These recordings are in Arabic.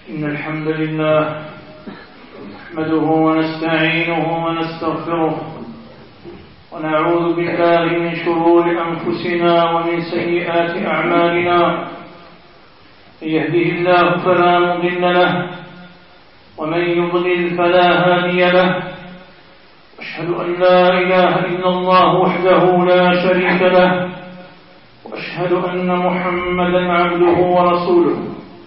إن الحمد لله نحمده ونستعينه ونستغفره ونعوذ بالله من شرور أنفسنا ومن سيئات أعمالنا. من يهده الله فلا مضل له ومن يضلل فلا هادي له. أشهد أن لا إله إلا الله وحده لا شريك له وأشهد أن محمدا عبده ورسوله.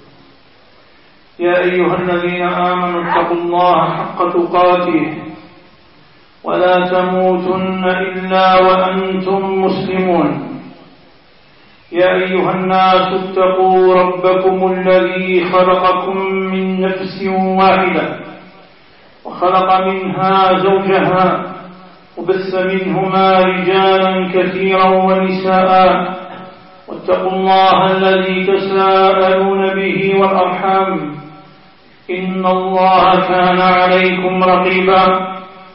يا أيها الذين آمنوا اتقوا الله حق تقاته ولا تموتن إلا وأنتم مسلمون. يا أيها الناس اتقوا ربكم الذي خلقكم من نفس واحدة وخلق منها زوجها وبث منهما رجالا كثيرا ونساء واتقوا الله الذي تساءلون به والأرحام إن الله كان عليكم رقيبا.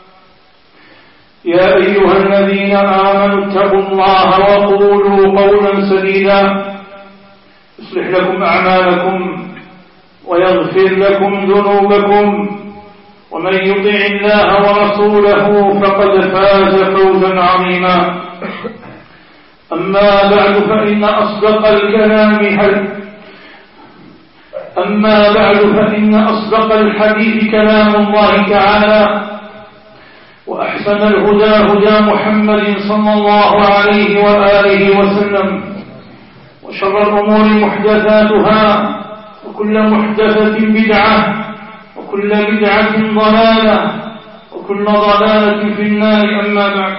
يا أيها الذين آمنوا اتقوا الله وقولوا قولا سديدا يصلح لكم أعمالكم ويغفر لكم ذنوبكم ومن يطع الله ورسوله فقد فاز فوزا عظيما. أما بعد فإن أصدق الحديث كلام الله تعالى وأحسن الهدى هدى محمد صلى الله عليه وآله وسلم وشر الأمور محدثاتها وكل محدثة بدعة وكل بدعة ضلالة وكل ضلالة في النار. أما بعد،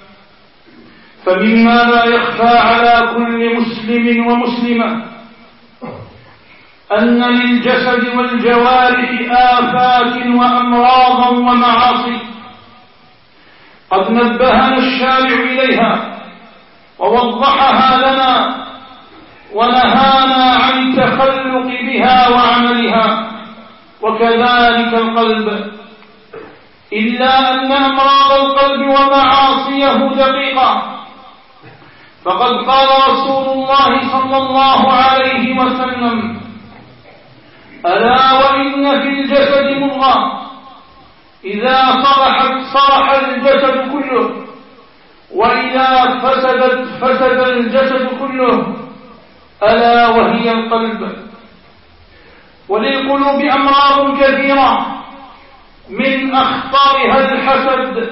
فمما لا يخفى على كل مسلم ومسلمة أن للجسد والجوارح آفات وأمراضا ومعاصي قد نبهنا الشارع إليها ووضحها لنا ونهانا عن التخلق بها وعملها، وكذلك القلب، إلا أن أمراض القلب ومعاصيه دقيقة. فقد قال رسول الله صلى الله عليه وسلم: ألا وإن في الجسد مضغة إذا صلحت صلح الجسد كله وإذا فسدت فسد الجسد كله ألا وهي القلب. وللقلوب أمراض كثيرة من أخطرها الحسد،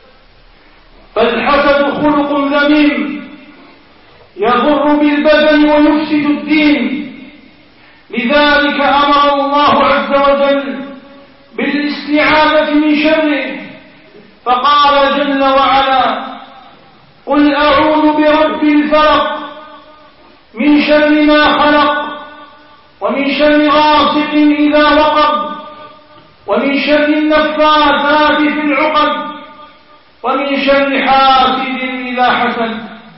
فالحسد خلق ذميم يضر بالبدن ويفسد الدين. لذلك أمر الله عز وجل بالاستعاذة من شره، فقال جل وعلا: قل أعوذ برب الفلق من شر ما خلق ومن شر غاسق إذا وقب ومن شر النفاثات في العقد ومن شر حاسد إذا حسد.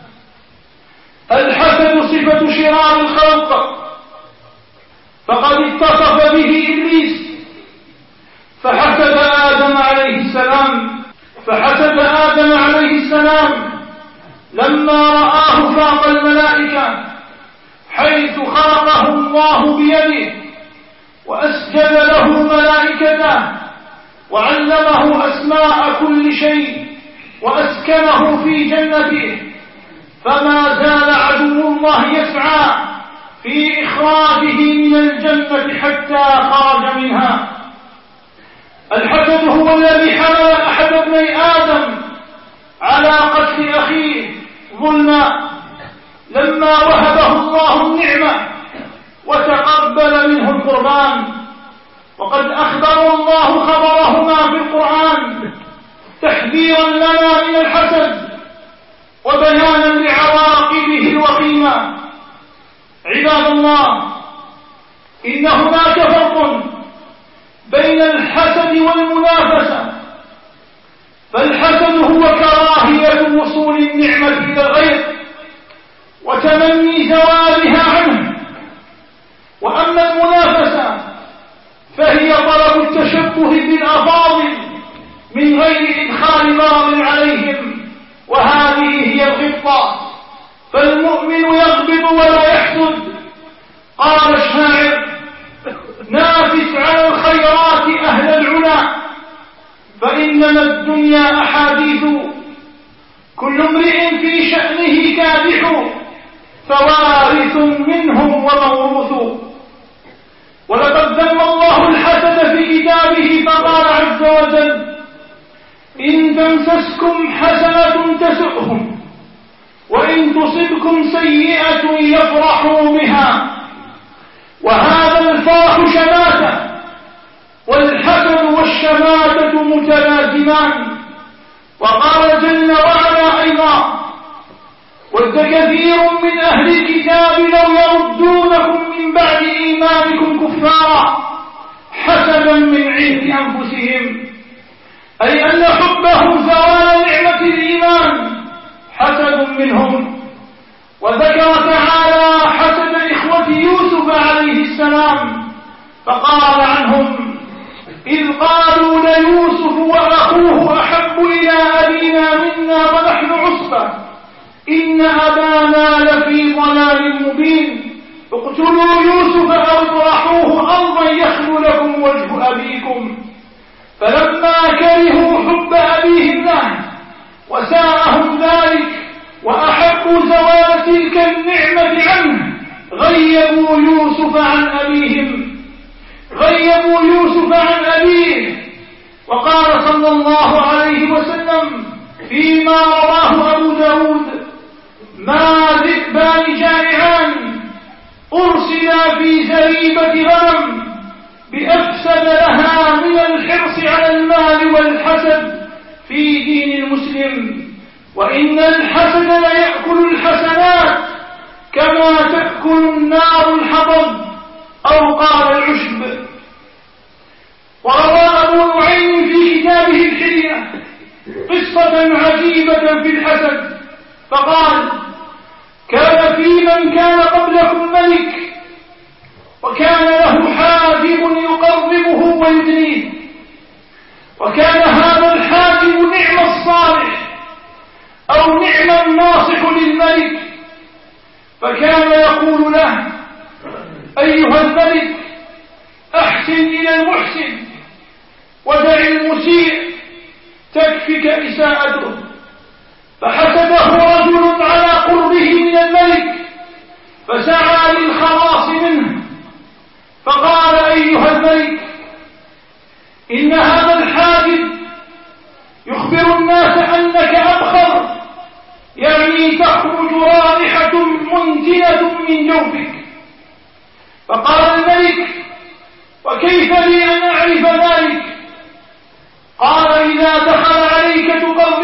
الحسد صفة شرار الخلق، فقد اتصف به إبليس فحسد آدم عليه السلام لما رآه فاق الملائكة، حيث خلقه الله بيده وأسجد له ملائكته وعلمه أسماء كل شيء وأسكنه في جنته، فما زال عدو الله يسعى في إخراجه من الجنة حتى خرج منها. الحسد هو الذي حمل أحد ابني آدم على قتل أخيه ظلما لما وهبه الله النعمة وتقبل منه القربان. وقد أخبر الله خبرهما في القرآن تحذيرا لنا من الحسد وبيانا لعواقبه الوخيمة. عباد الله، إن هناك فرق بين الحسد والمنافسة. فالحسد هو كراهية وصول النعمة إلى الغير وتمني زوالها عنه، وأما المنافسة فهي طلب التشبه بالأفاضل من غير إدخال ضرر عليهم، وهذه هي الغبطة. فالمؤمن يغضب ولا يحسد. قال الشاعر: نافس على الخيرات أهل العلا، فإنما الدنيا أحاديث، كل امرئ في شأنه كادح، فوارث منهم وموروث. ولقد ذم الله الحسد في كتابه فقال عز وجل: إن تمسسكم حسنة تسؤهم وإن تصبكم سيئة يفرحوا بها. وهذا الفرح شماتة، والحسد والشماتة متلازمان. وقال جل وعلا أيضا: ود كثير من أهل الكتاب لو يردونكم من بعد إيمانكم كفارا حسدا من عند أنفسهم، أي أن حبهم زوال نعمة الإيمان حسد منهم. وذكر تعالى حسد إخوة يوسف عليه السلام فقال عنهم: إذ قالوا ليوسف وأخوه أحب إلى أبينا منا ونحن عصبة إن أبانا لفي ضلال مبين اقتلوا يوسف أو اطرحوه أرضا يخل لكم وجه أبيكم. فلما كرهوا حب أبيهم له وساءهم ذلك وأحبوا زوال تلك النعمة عنه غيبوا يوسف عن أبيه. وقال صلى الله عليه وسلم فيما رواه أبو داود: ما ذئبان جائعان أرسلا في زريبة غنم بأفسد لها من الحرص على المال والحسد في دين المسلم، وإن الحسد ليأكل الحسنات كما تأكل النار الحطب، أو قال العشب. وروى أبو نعيم في كتابه الحلية قصة عجيبة في الحسد فقال: كان في من كان قبلكم ملك، وكان له حاجب يقربه ويدنيه، وكان هذا الحاجب نعم الصالح أو نعم الناصح للملك، فكان يقول له: أيها الملك أحسن إلى المحسن ودع المسيء تكفك إساءته. فحسده رجل على قربه من الملك فسعى للخلاص منه، فقال: أيها الملك إن هذا الحاجب يخبر الناس أنك أبخر، يعني تخرج رائحة منتنة من جوفك. فقال الملك: وكيف لي أن أعرف ذلك؟ قال: إذا دخل عليك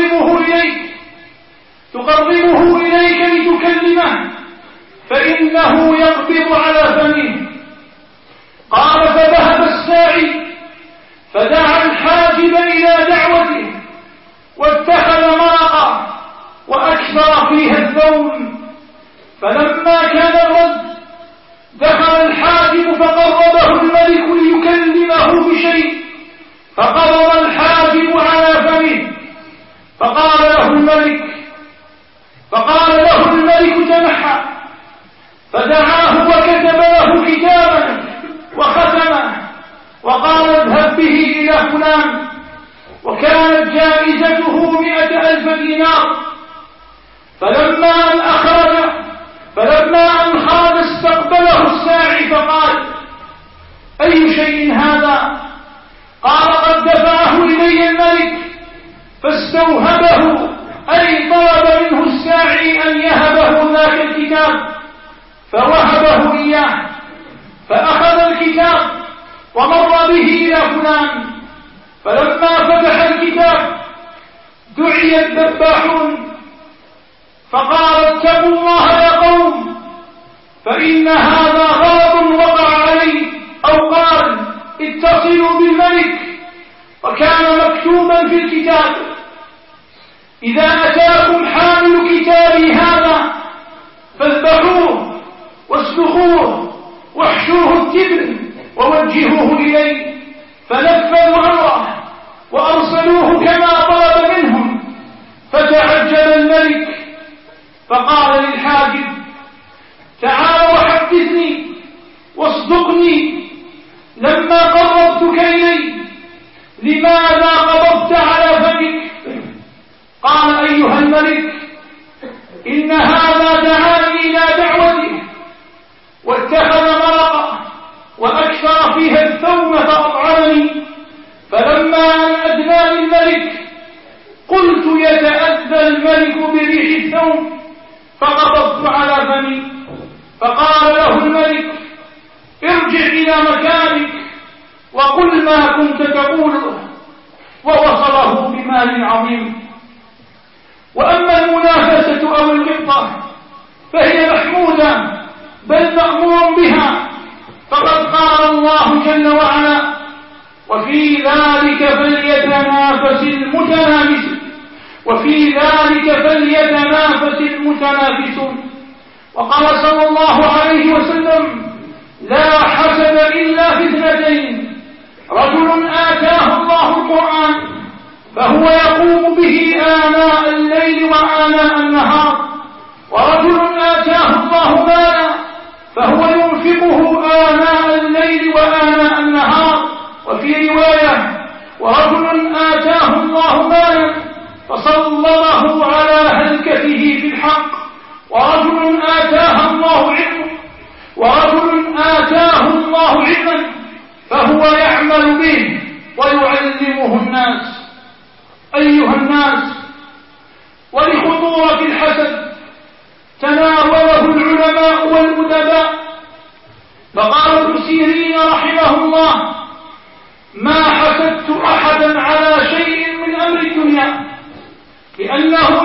تقربه إليك لتكلمه فإنه يقبض على فمه. قال: فذهب الساعي فدعا الحاجب إلى دعوته واتخذ مرقة وأكثر فيها الثوم. فلما كان الرد دخل الحاجب فقربه الملك ليكلمه بشيء، فقبض الحاجب على فمه. فقال له الملك تنحى، فدعاه وكتب له كتابا وختمه وقال: اذهب به إلى فلان، وكانت جائزته 100,000 دينار. فلما أن خرج استقبله الساعي فقال: أي شيء هذا؟ قال: قد دفعه إلي الملك فاستوهبه، أي طلب منه الساعي أن يهبه ذاك الكتاب، فوهبه إياه. فأخذ الكتاب ومر به إلى فلان، فلما فتح الكتاب دعي الذباحون فقال: اتقوا الله يا قوم، فإن هذا غلط وقع علي، أو قال: اتصلوا بالملك. وكان مكتوبا في الكتاب: إذا أتاكم حامل كتابي هذا فاذبحوه واسلخوه واحشوه التبن ووجهوه إليه. فنفذوا أمره وأرسلوه كما طلب منهم. فتعجب الملك فقال للحاجب: تعال وحدثني واصدقني، لماذا قبضت على فمك؟ قال: أيها الملك، إن هذا دعاني إلى دعوته واتخذ مرقة وأكثر فيها الثوم فأطعمني، فلما أن أدناني الملك قلت: يتأذى الملك بريح الثوم، فقبضت على فمي. فقال له الملك: ارجع إلى مكانك وقل ما كنت تقوله، ووصله بمال عظيم. وأما المنافسة أو الغبطة فهي محمودة بل مأمور بها، فقد قال الله جل وعلا: وفي ذلك فليتنافس المتنافسون. وقال صلى الله عليه وسلم: لا حسد إلا في اثنتين: رجل آتاه الله القرآن فهو يقوم به آناء الليل وآناء النهار، ورجل آتاه الله مالا فهو ينفقه آناء الليل وآناء النهار. وفي رواية: ورجل آتاه الله مالا فصلله على هلكته في الحق، ورجل آتاه الله علما فهو يعمل به ويعلمه الناس. أيها الناس، ولخطورة الحسد تناوله العلماء والأدباء، فقال ابن سيرين رحمه الله: ما حسدت أحدا على شيء من أمر الدنيا، لأنه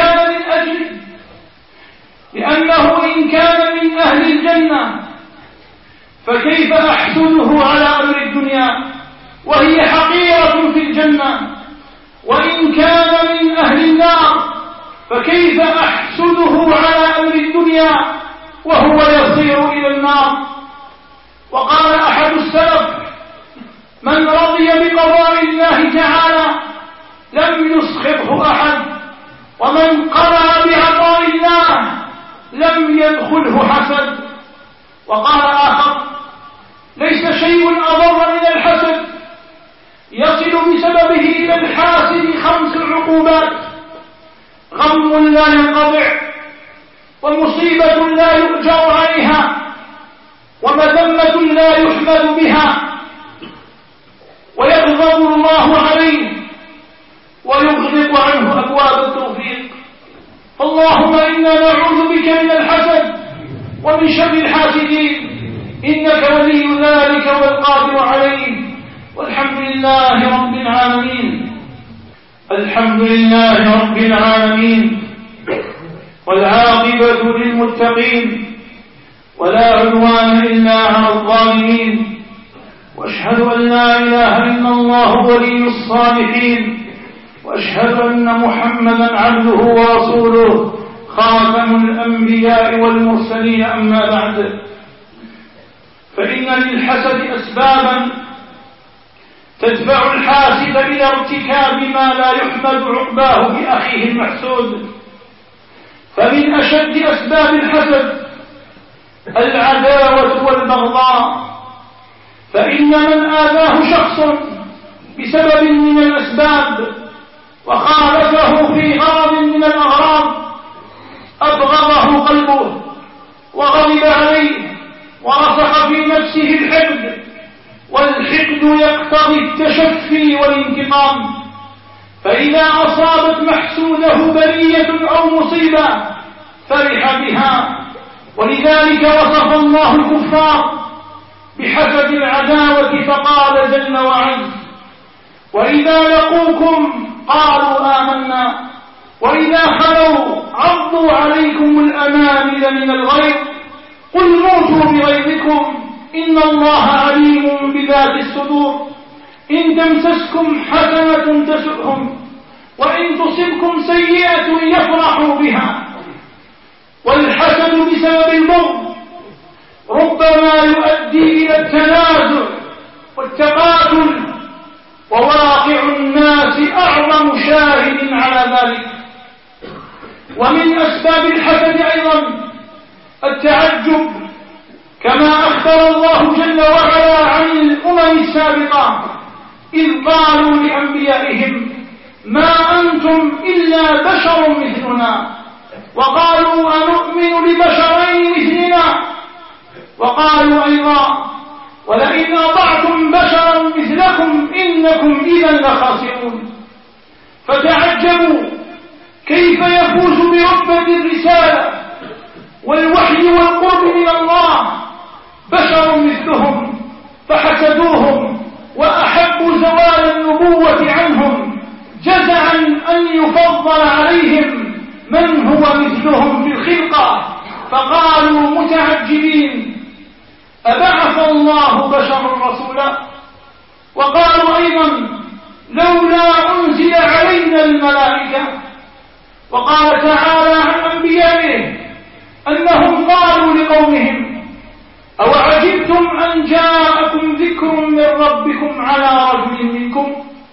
إن كان من أهل الجنة فكيف أحسده على أمر الدنيا وهي حقيرة في الجنة، وإن كان من أهل النار فكيف أحسده على أمر الدنيا وهو يصير إلى النار. وقال أحد السلف: من رضي بقضاء الله تعالى لم يسخطه أحد، ومن قنع بعطاء الله لم يدخله حسد. وقال آخر: ليس شيء أضر من الحسد يصل بسببه إلى الحاسد 5 عقوبات: غم لا ينقطع، ومصيبة لا يؤجر عليها، ومذمة لا يحمد بها، ويغضب الله عليه ويغلق عنه أبواب التوفيق. اللهم إنا نعوذ بك من الحسد ومن شر الحاسدين، إنك ولي ذلك والقادر عليه. والحمد لله رب العالمين. الحمد لله رب العالمين، والعاقبة للمتقين، ولا عدوان إلا على الظالمين. وأشهد أن لا إله إلا الله ولي الصالحين، وأشهد أن محمدا عبده ورسوله خاتم الأنبياء والمرسلين. أما بعد، فإن للحسد أسبابا تدفع الحاسد إلى ارتكاب ما لا يحمد عقباه بأخيه المحسود. فمن أشد أسباب الحسد العداوة والبغضاء، فإن من آذاه شخص بسبب من الأسباب وخالفه في غرض من الأغراض أبغضه قلبه وغضب عليه ورسخ في نفسه الحقد، والحقد يقتضي التشفي والانتقام. فإذا أصابت محسوده بلية أو مصيبة فرح بها، ولذلك وصف الله الكفار بحسد العداوة فقال جل وعز: وإذا لقوكم قالوا آمنا وإذا خلوا عضوا عليكم الأنامل من الغيظ قل موتوا بغيظكم إن الله عليم بذات الصدور إن تمسسكم حسنة تسؤهم وإن تصبكم سيئة يفرحوا بها. والحسد بسبب البغض ربما يؤدي إلى التنازع والتقاتل، وواقع الناس أعظم شاهد على ذلك. ومن أسباب الحسد أيضا التعجب، كما أخبر الله جل وعلا عن الأمم السابقة إذ قالوا لأنبيائهم ما أنتم إلا بشر مثلنا وقالوا أنؤمن لبشرين مثلنا وقالوا أيضا ولئن أطعتم بشرا مثلكم إنكم إذا لخاسرون فتعجبوا كيف يفوز برتبة الرسالة والوحي والقرب من الله بشر مثلهم فحسدوهم وأحبوا زوال النبوة عنهم جزعا أن يفضل عليهم من هو مثلهم في الخلقة فقالوا متعجبين أبعث الله بشرا رسولا وقالوا أيضا لولا أنزل علينا الملائكة وقال تعالى عن أنبيائه أنهم قالوا لقومهم أوعجبتم أن جاءكم ذكر من ربكم على رجل منكم.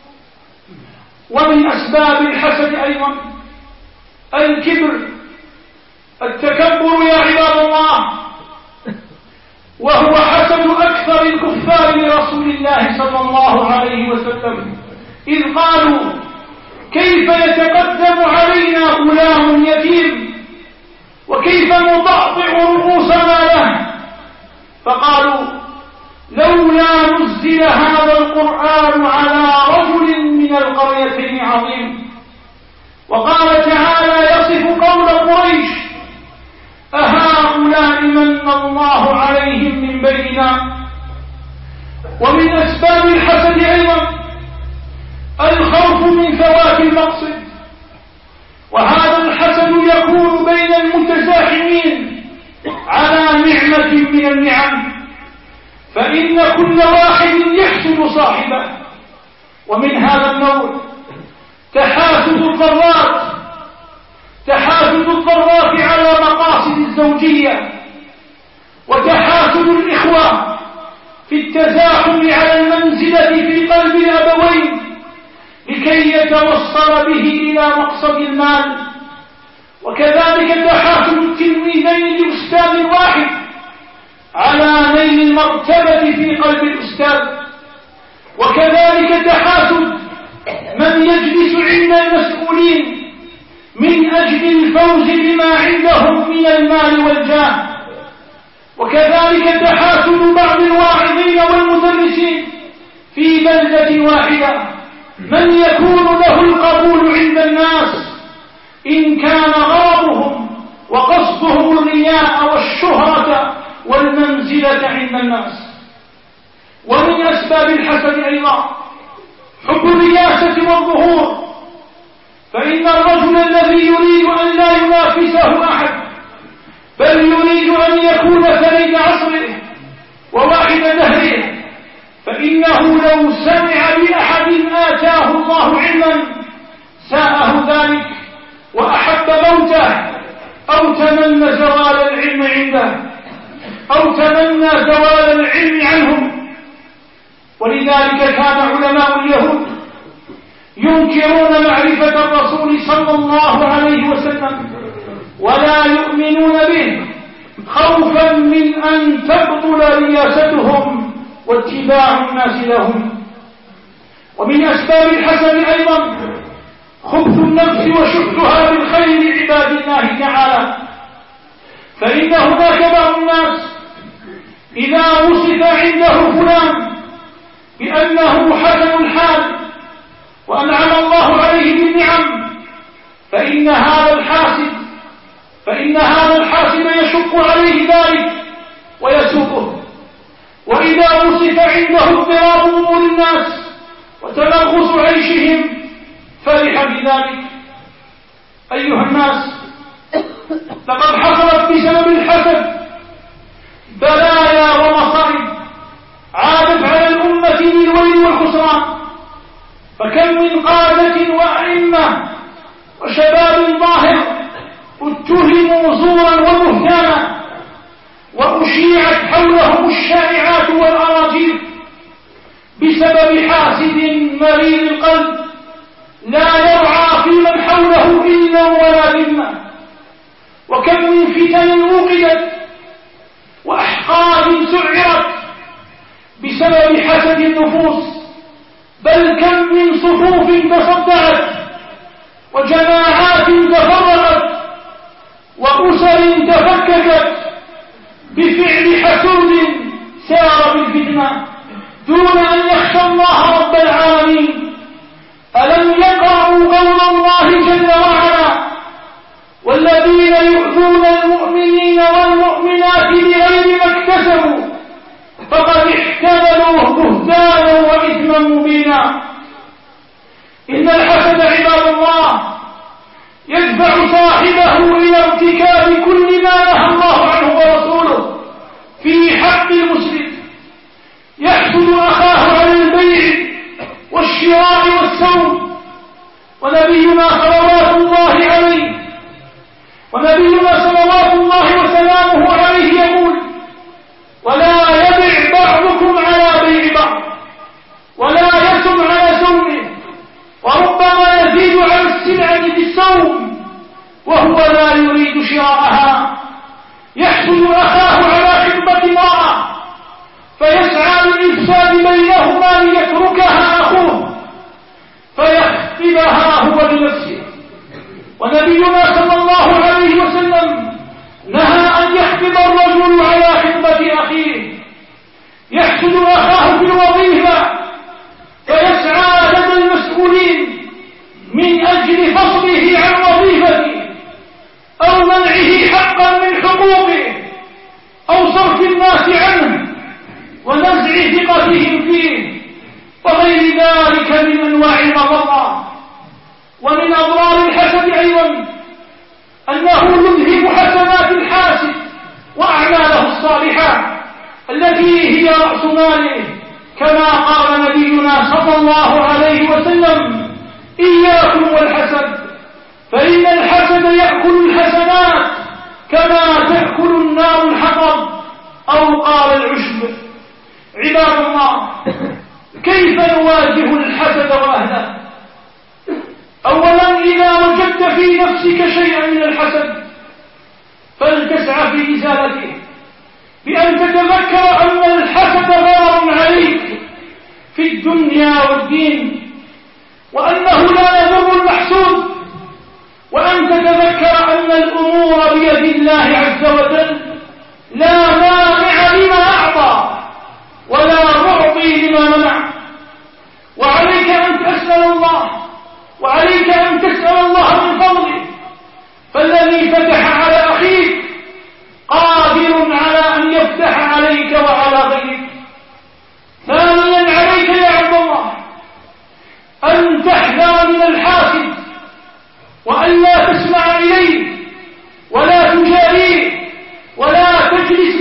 ومن أسباب الحسد أيضا الكبر التكبر يا عباد الله، وهو حسد أكثر الكفار لرسول الله صلى الله عليه وسلم إذ قالوا كيف يتقدم علينا غلام يتيم وكيف نضعضع رؤوسنا له فقالوا لولا نزل هذا القرآن على رجل من القريتين عظيم. وقال تعالى يصف قول قريش أهؤلاء من الله عليهم من بيننا. ومن أسباب الحسد أيضا الخوف من فوات المقصد، وهذا الحسد يكون بين المتزاحمين على نعمة من النعم، فإن كل واحد يحسد صاحبه. ومن هذا النوع تحاسد الضرات على مقاصد الزوجية، وتحاسد الإخوة في التزاحم على المنزلة في قلب الأبوين لكي يتوصل به إلى مقصد المال، وكذلك تحاسد التلميذين لأستاذ واحد على نيل المرتبة في قلب الأستاذ، وكذلك تحاسد من يجلس عند المسؤولين من أجل الفوز بما عندهم من المال والجاه، وكذلك تحاسد بعض الواعظين والمدرسين في بلدة واحدة من يكون له القبول عند الناس إن كان غرضهم وقصدهم الرياء والشهرة والمنزلة عند الناس. ومن أسباب الحسد أيضا حب الرياسة والظهور، فإن الرجل الذي يريد أن لا ينافسه أحد بل يريد أن يكون فريد عصره وواحد دهره، فإنه لو سمع بأحد آتاه الله علما ساءه ذلك وأحب موته أو تمنى زوال العلم عنده أو تمنى زوال العلم عنهم. ولذلك كان علماء اليهود ينكرون معرفة الرسول صلى الله عليه وسلم ولا يؤمنون به خوفا من أن تبطل رياستهم واتباع الناس لهم. ومن أسباب الحسد أيضا خبث النفس وشحها بالخير لعباد الله تعالى، فإن هناك بعض الناس إذا وصف عنده فلان بأنه حسن الحال وأنعم الله عليه بالنعم فإن هذا الحاسد يشق عليه ذلك ويسوقه، وإذا وصف عنده اضطراب أمور الناس وتلغص عيشهم فرح بذلك. أيها الناس، لقد حصلت بسبب الحسد بلايا ومصائب عادت على الأمة بالويل والخسران، فكم من قادة وأئمة وشباب ظاهر اتهموا زورا وبهتانا وأشيعت حولهم الشائعات والأراجيل بسبب حاسد مريض القلب لا يرعى في من حوله إلا ولا ذمة. وكم من فتن وقدت وأحقاد سعرت بسبب حسد النفوس بل كم من صفوف تصدعت وجماعات تفرقت وأسر تفككت بفعل حسود سار بالفتنة دون أن يخشى الله رب العالمين. ألم يقرأوا قول الله جل وعلا والذين يؤذون المؤمنين والمؤمنات بغير ما اكتسبوا فقد احتملوا بهتانا وإثما مبينا. إن الحسد عباد الله يدفع صاحبه إلى ارتكاب كل ما نهى الله عنه ورسوله في حق المسلم. يحسد أخاه على البيع والشراء والسوم، ونبينا صلوات الله وسلامه عليه يقول ولا يبع بعضكم على بيع بعض ولا يسم على سومه، وربما يزيد على السلعة بالسوم وهو لا يريد شراءها. يحسد أخاه على خدمة امرأة فيسعى للإفساد بينهما ليتركها أخوه فيخطبها هو بنفسه. ونبينا صلى الله عليه وسلم نهى أن يخطب الرجل على خدمة أخيه. يحسد أخاه في الوظيفة فيسعى لدى المسؤولين من أجل فصله عن وظيفته أو منعه حقا من حقوقه أو صرف الناس عنه ونزع ثقتهم فيه وغير ذلك من أنواع المضرة. ومن أضرار الحسد أيضا أنه يذهب حسنات الحاسد وأعماله الصالحة التي هي رأس ماله، كما قال نبينا صلى الله عليه وسلم إياكم والحسد فإن الحسد يأكل الحسنات كما تأكل النار الحطب أو قال العشب. عباد الله، كيف نواجه الحسد وأهله؟ أولا إذا وجدت في نفسك شيئا من الحسد فلتسعى في إزالته بأن تتذكر أن الحسد ضرر عليك في الدنيا والدين وأنه لا يضر المحسود، وأن تتذكر أن الأمور بيد الله عز وجل لا مانع لما أعطى ولا معطي لما منع. وعليك أن تسأل الله من فضله، فالذي فتح على أخيك قادر على أن يفتح عليك وعلى غيرك. ثانيا عليك يا عبد الله أن تحذر من الحاسد وأن لا تسمع إليه ولا تجاريه ولا تجلس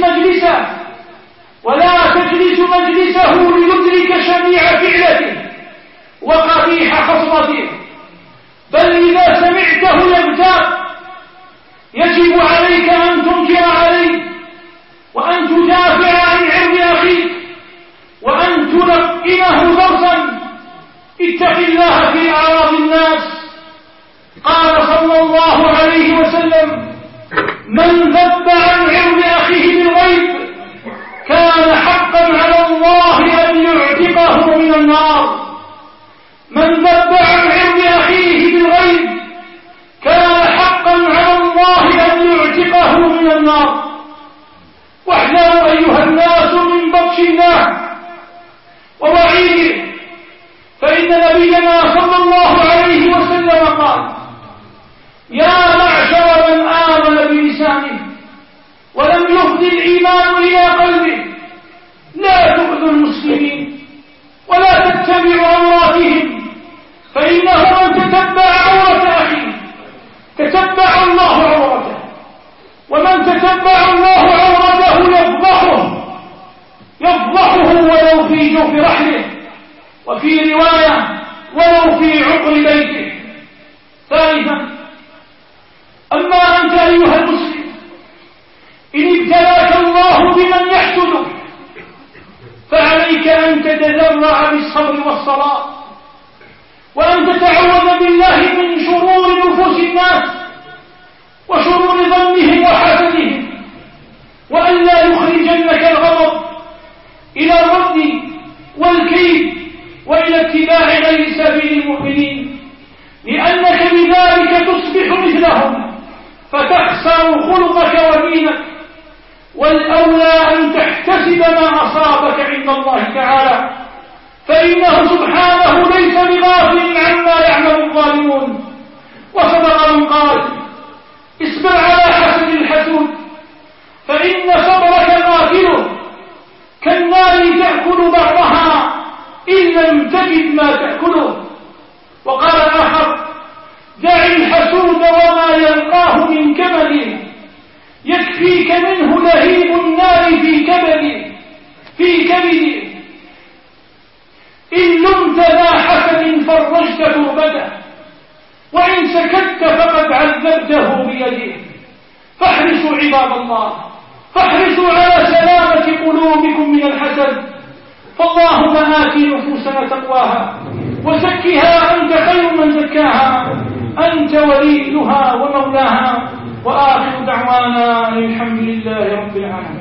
مجلسه ليدرك شنيع فعلته وقبيح خصلته، بل إذا سمعته يغتاب يجب عليك أن تنكر عليه وأن تدافع عن عرض أخيك وأن تلقنه درسا. اتق الله في أعراض الناس. قال صلى الله عليه وسلم من ذب عن عرض أخيه بالغيب كان حقا على الله أن يعتقه من النار. من ذب عن عرض أخيه بالغيب كان حقا على الله أن يعتقه من النار. واحذروا أيها الناس من بطش الله ووعيده، فإن نبينا صلى الله عليه وسلم قال يا معشر من آمن بلسانه ولم يفض الإيمان إلى قلبه لا تؤذوا المسلمين ولا تتبعوا عوراتهم، فإنه من تتبع عورة أخيه تتبع الله عورته، ومن تتبع الله عورته يفضحه ولو في جوف رحله، وفي رواية ولو في عقر بيته. ثالثا، أما أنت أيها المسلم إن ابتلاك الله بمن يحسدك فعليك أن تتذرع بالصبر والصلاة، وأن تتعوذ بالله من شرور نفوس الناس وشرور ظنهم وحسدهم، وأن لا يخرجنك الغضب إلى الرد والكيد وإلى اتباع غير سبيل المؤمنين، لأنك بذلك تصبح مثلهم فتخسر خلقك ودينك. والأولى أن تحتسب ما أصابك عند الله تعالى، فإنه سبحانه ليس بغافل عما يعمل الظالمون. وصدق من قال: اصبر على حسد الحسود، فإن صبرك قاتله، كالنار تأكل بعضها إن لم تجد ما تأكله. وقال الآخر: دع الحسود وما يلقاه من كبد، يكفيك منه لهيب النار في كبد. إن لمت ذا حسد فرجت كربته، وإن سكت فقد عذبته بيده. فاحرصوا عباد الله، فاحرصوا على سلامة قلوبكم من الحسد. فاللهم آت نفوسنا تقواها وزكها أنت خير من زكاها، أنت وليها ومولاها. وآخر دعوانا الحمد لله رب العالمين.